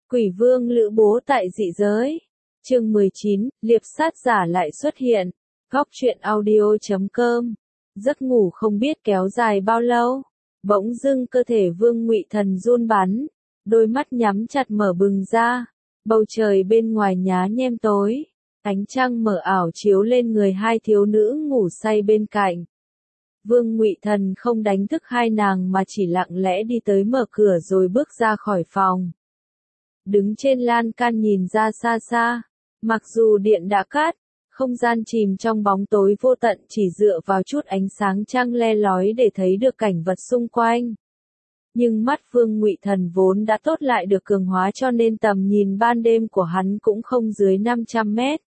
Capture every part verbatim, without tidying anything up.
Quỷ vương Lữ Bố tại dị giới. Chương mười chín, liệp sát giả lại xuất hiện. Góc truyện audio chấm com. Giấc ngủ không biết kéo dài bao lâu. Bỗng dưng cơ thể Vương Ngụy Thần run bắn, đôi mắt nhắm chặt mở bừng ra. Bầu trời bên ngoài nhá nhem tối, ánh trăng mờ ảo chiếu lên người hai thiếu nữ ngủ say bên cạnh. Vương Ngụy Thần không đánh thức hai nàng mà chỉ lặng lẽ đi tới mở cửa rồi bước ra khỏi phòng. Đứng trên lan can nhìn ra xa xa, mặc dù điện đã cắt, không gian chìm trong bóng tối vô tận, chỉ dựa vào chút ánh sáng trăng le lói để thấy được cảnh vật xung quanh. Nhưng mắt Vương Ngụy Thần vốn đã tốt lại được cường hóa, cho nên tầm nhìn ban đêm của hắn cũng không dưới năm trăm mét.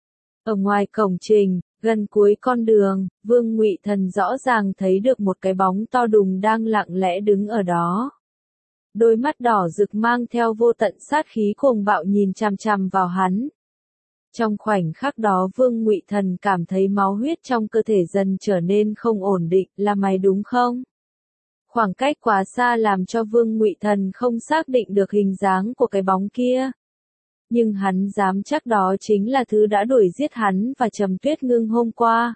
Ở ngoài cổng trình, gần cuối con đường, Vương Ngụy Thần rõ ràng thấy được một cái bóng to đùng đang lặng lẽ đứng ở đó. Đôi mắt đỏ rực mang theo vô tận sát khí cuồng bạo nhìn chằm chằm vào hắn. Trong khoảnh khắc đó Vương Ngụy Thần cảm thấy máu huyết trong cơ thể dần trở nên không ổn định. Là mày đúng không? Khoảng cách quá xa làm cho Vương Ngụy Thần không xác định được hình dáng của cái bóng kia. Nhưng hắn dám chắc đó chính là thứ đã đuổi giết hắn và Trầm Tuyết Ngưng hôm qua.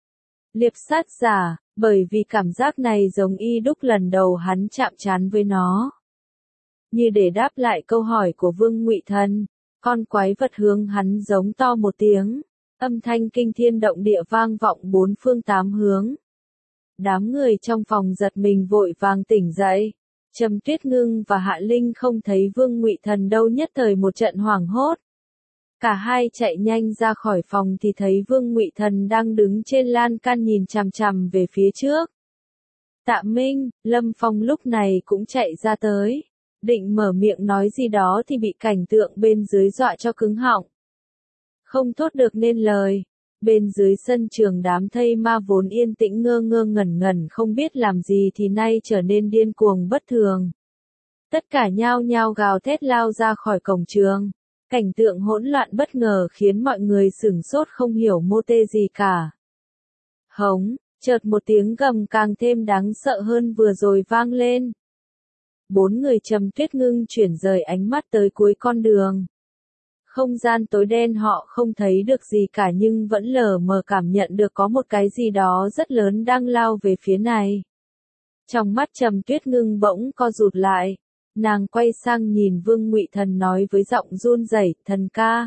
Liệp sát giả, bởi vì cảm giác này giống y đúc lần đầu hắn chạm trán với nó. Như để đáp lại câu hỏi của Vương Ngụy Thần, con quái vật hướng hắn giống to một tiếng, âm thanh kinh thiên động địa vang vọng bốn phương tám hướng. Đám người trong phòng giật mình vội vàng tỉnh dậy. Trầm Tuyết Ngưng và Hạ Linh không thấy Vương Ngụy Thần đâu, nhất thời một trận hoảng hốt. Cả hai chạy nhanh ra khỏi phòng thì thấy Vương Ngụy Thần đang đứng trên lan can nhìn chằm chằm về phía trước. Tạ Minh, Lâm Phong lúc này cũng chạy ra tới, định mở miệng nói gì đó thì bị cảnh tượng bên dưới dọa cho cứng họng. Không thốt được nên lời. Bên dưới sân trường, đám thây ma vốn yên tĩnh ngơ ngơ ngẩn ngẩn không biết làm gì thì nay trở nên điên cuồng bất thường. Tất cả nhao nhao gào thét lao ra khỏi cổng trường. Cảnh tượng hỗn loạn bất ngờ khiến mọi người sửng sốt không hiểu mô tê gì cả. Hống, chợt một tiếng gầm càng thêm đáng sợ hơn vừa rồi vang lên. Bốn người Trầm Tuyết Ngưng chuyển rời ánh mắt tới cuối con đường. Không gian tối đen, họ không thấy được gì cả nhưng vẫn lờ mờ cảm nhận được có một cái gì đó rất lớn đang lao về phía này. Trong mắt Trầm Tuyết Ngưng bỗng co rụt lại, nàng quay sang nhìn Vương Ngụy Thần nói với giọng run rẩy, "Thần ca."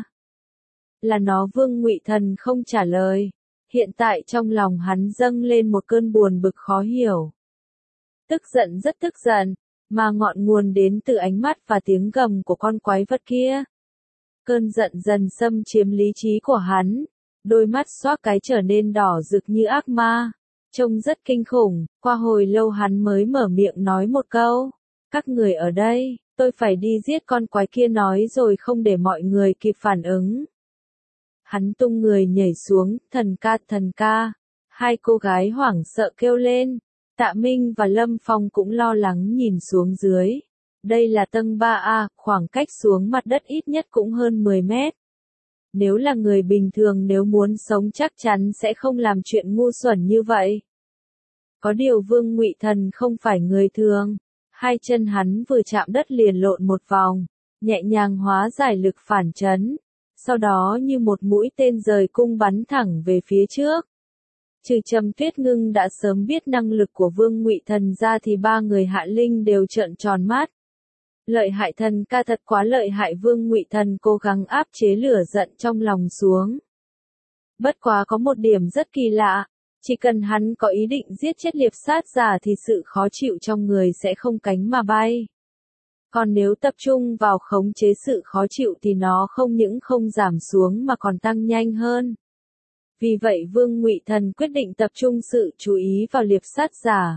Là nó. Vương Ngụy Thần không trả lời. Hiện tại trong lòng hắn dâng lên một cơn buồn bực khó hiểu. Tức giận, rất tức giận, mà ngọn nguồn đến từ ánh mắt và tiếng gầm của con quái vật kia. Cơn giận dần xâm chiếm lý trí của hắn, đôi mắt xoác cái trở nên đỏ rực như ác ma, trông rất kinh khủng. Qua hồi lâu hắn mới mở miệng nói một câu, "Các người ở đây, tôi phải đi giết con quái kia." Nói rồi không để mọi người kịp phản ứng. Hắn tung người nhảy xuống. "Thần ca, thần ca." Hai cô gái hoảng sợ kêu lên. Tạ Minh và Lâm Phong cũng lo lắng nhìn xuống dưới. Đây là tầng ba A, khoảng cách xuống mặt đất ít nhất cũng hơn mười mét. Nếu là người bình thường, nếu muốn sống chắc chắn sẽ không làm chuyện ngu xuẩn như vậy. Có điều Vương Ngụy Thần không phải người thường. Hai chân hắn vừa chạm đất liền lộn một vòng, nhẹ nhàng hóa giải lực phản chấn. Sau đó như một mũi tên rời cung bắn thẳng về phía trước. Trừ Trầm Tuyết Ngưng đã sớm biết năng lực của Vương Ngụy Thần ra thì ba người Hạ Linh đều trợn tròn mắt. Lợi hại, thần ca thật quá lợi hại. Vương Ngụy Thần cố gắng áp chế lửa giận trong lòng xuống. Bất quá có một điểm rất kỳ lạ, chỉ cần hắn có ý định giết chết liệp sát giả thì sự khó chịu trong người sẽ không cánh mà bay. Còn nếu tập trung vào khống chế sự khó chịu thì nó không những không giảm xuống mà còn tăng nhanh hơn. Vì vậy Vương Ngụy Thần quyết định tập trung sự chú ý vào liệp sát giả.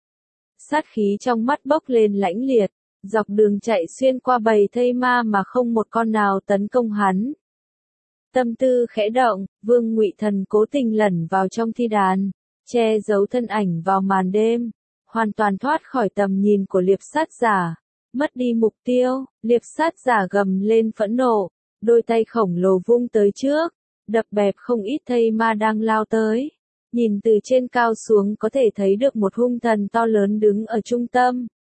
Sát khí trong mắt bốc lên lãnh liệt, dọc đường chạy xuyên qua bầy thây ma mà không một con nào tấn công hắn. Tâm tư khẽ động, Vương Ngụy Thần cố tình lẩn vào trong thi đàn, che giấu thân ảnh vào màn đêm, hoàn toàn thoát khỏi tầm nhìn của liệp sát giả, mất đi mục tiêu. Liệp sát giả gầm lên phẫn nộ, đôi tay khổng lồ vung tới trước, đập bẹp không ít thây ma đang lao tới. Nhìn từ trên cao xuống có thể thấy được một hung thần to lớn đứng ở trung tâm.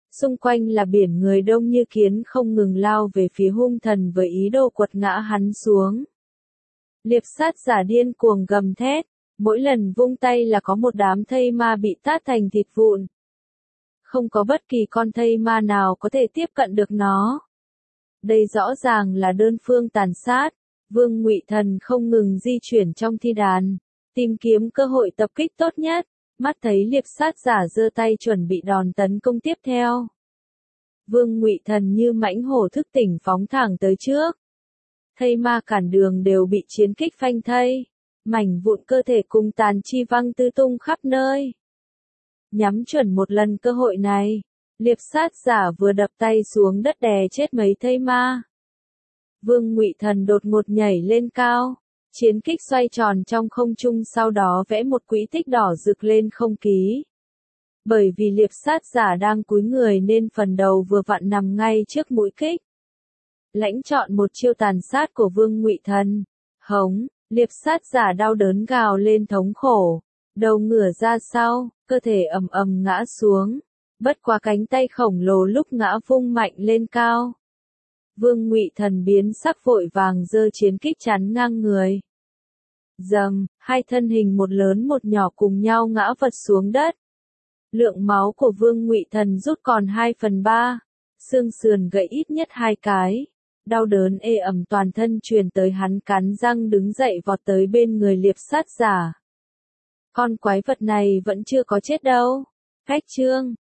Xung quanh là biển người đông như kiến không ngừng lao về phía hung thần với ý đồ quật ngã hắn xuống. Liệp sát giả điên cuồng gầm thét, mỗi lần vung tay là có một đám thây ma bị tát thành thịt vụn. Không có bất kỳ con thây ma nào có thể tiếp cận được nó. Đây rõ ràng là đơn phương tàn sát. Vương Ngụy Thần không ngừng di chuyển trong thi đàn, tìm kiếm cơ hội tập kích tốt nhất. Mắt thấy liệp sát giả giơ tay chuẩn bị đòn tấn công tiếp theo. Vương Ngụy Thần như mãnh hổ thức tỉnh phóng thẳng tới trước. Thây ma cản đường đều bị chiến kích phanh thây. Mảnh vụn cơ thể cùng tàn chi văng tứ tung khắp nơi. Nhắm chuẩn một lần cơ hội này, liệp sát giả vừa đập tay xuống đất đè chết mấy thây ma. Vương Ngụy Thần đột ngột nhảy lên cao, chiến kích xoay tròn trong không trung sau đó vẽ một quỹ tích đỏ rực lên không ký. Bởi vì liệp sát giả đang cúi người nên phần đầu vừa vặn nằm ngay trước mũi kích. Lãnh chọn một chiêu tàn sát của Vương Ngụy Thần, hống, liệp sát giả đau đớn gào lên thống khổ, đầu ngửa ra sau, cơ thể ầm ầm ngã xuống, bất quá cánh tay khổng lồ lúc ngã vung mạnh lên cao. Vương Ngụy Thần biến sắc vội vàng giơ chiến kích chắn ngang người. Dầm, hai thân hình một lớn một nhỏ cùng nhau ngã vật xuống đất. Lượng máu của Vương Ngụy Thần rút còn hai phần ba, xương sườn gãy ít nhất hai cái. Đau đớn ê ẩm toàn thân truyền tới hắn cắn răng đứng dậy vọt tới bên người liệp sát giả. Con quái vật này vẫn chưa có chết đâu. Cách chương